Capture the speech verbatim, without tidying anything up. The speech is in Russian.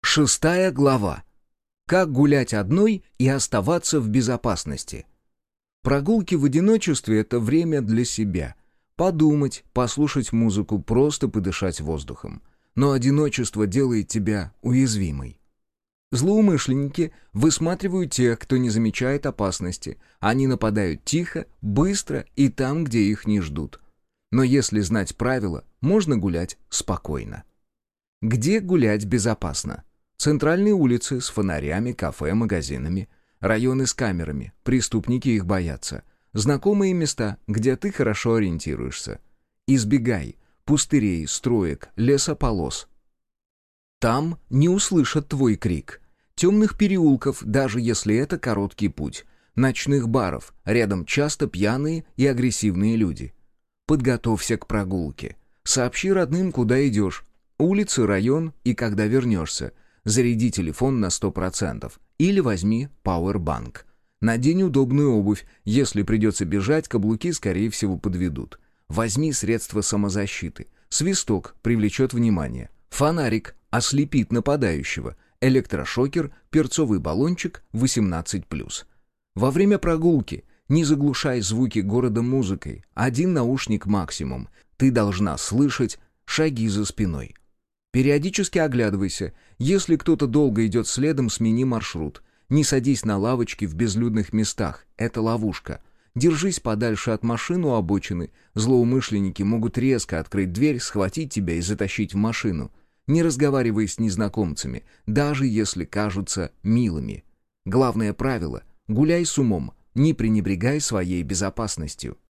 Шестая глава. Как гулять одной и оставаться в безопасности. Прогулки в одиночестве — это время для себя. Подумать, послушать музыку, просто подышать воздухом. Но одиночество делает тебя уязвимой. Злоумышленники высматривают тех, кто не замечает опасности. Они нападают тихо, быстро и там, где их не ждут. Но если знать правила, можно гулять спокойно. Где гулять безопасно? Центральные улицы с фонарями, кафе, магазинами. Районы с камерами, преступники их боятся. Знакомые места, где ты хорошо ориентируешься. Избегай пустырей, строек, лесополос. Там не услышат твой крик. Темных переулков, даже если это короткий путь. Ночных баров, рядом часто пьяные и агрессивные люди. Подготовься к прогулке. Сообщи родным, куда идешь. Улицы, район и когда вернешься. Заряди телефон на сто процентов. Или возьми пауэрбанк. Надень удобную обувь. Если придется бежать, каблуки, скорее всего, подведут. Возьми средства самозащиты. Свисток привлечет внимание. Фонарик ослепит нападающего. Электрошокер, перцовый баллончик восемнадцать плюс. Во время прогулки не заглушай звуки города музыкой. Один наушник максимум. Ты должна слышать шаги за спиной. Периодически оглядывайся. Если кто-то долго идет следом, смени маршрут. Не садись на лавочки в безлюдных местах. Это ловушка. Держись подальше от машин у обочины. Злоумышленники могут резко открыть дверь, схватить тебя и затащить в машину. Не разговаривай с незнакомцами, даже если кажутся милыми. Главное правило — гуляй с умом, не пренебрегай своей безопасностью.